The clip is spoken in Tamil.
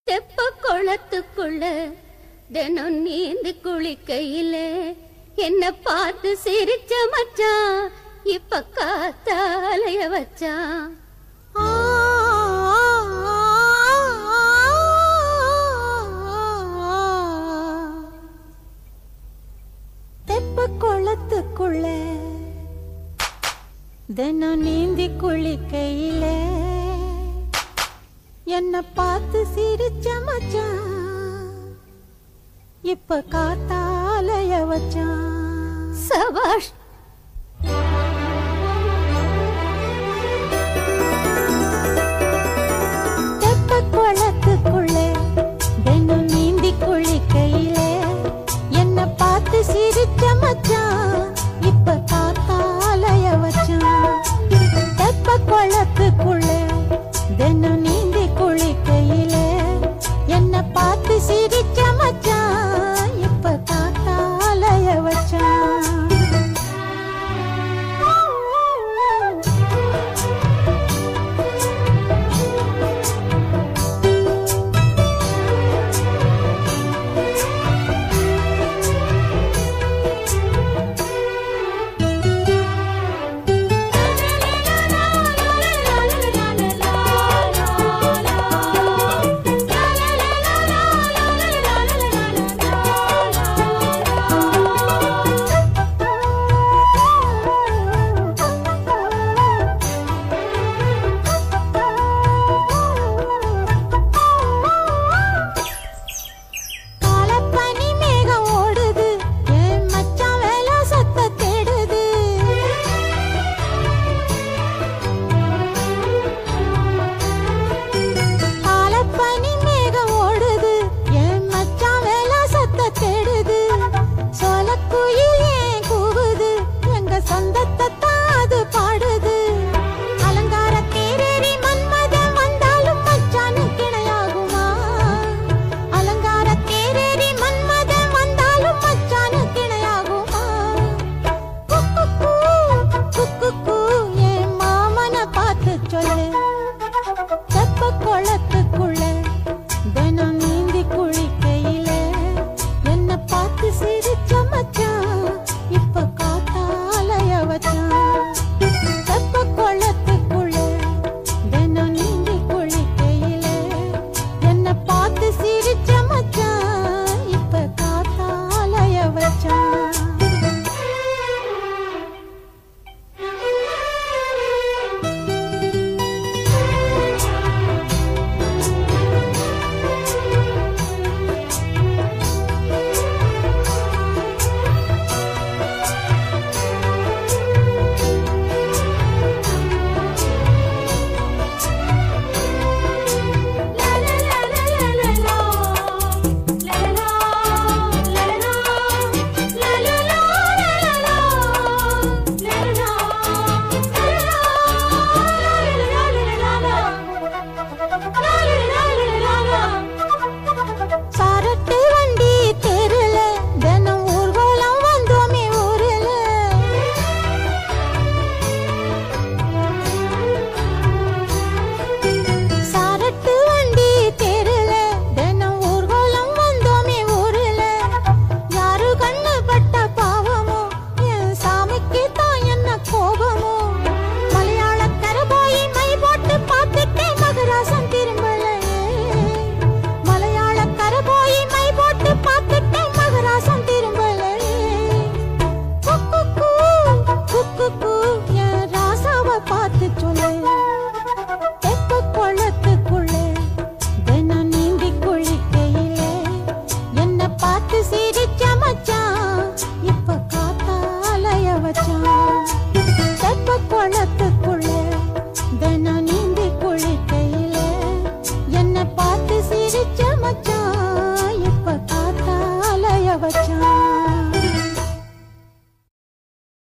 தெப்ப குளத்துக்குள்ள தினம் நீந்தி குளிக்கையில என்ன பார்த்து சிரிச்ச மச்சான் இப்ப காத்தாலய வச்சான். தெப்ப குளத்துக்குள்ள தினம் நீந்தி குளிக்கையில என்ன பார்த்து சிரிச்ச மச்சான் இப்ப காத்தாலய வச்சான். சபாஷ். தெப்ப குளத்துக்குள்ள தினம் நீந்தி குளிக்கையில என்ன பார்த்து சிரிச்ச மச்சான் இப்ப காத்தாலய வச்சான். தெப்ப குளத்துக்குள்ள தினம் நீந்தி குளிக்கையில என்ன பார்த்து சிரிச்ச மச்சான் இப்ப காத்தாலய வச்சான். தெப்ப குளத்துக்குள்ள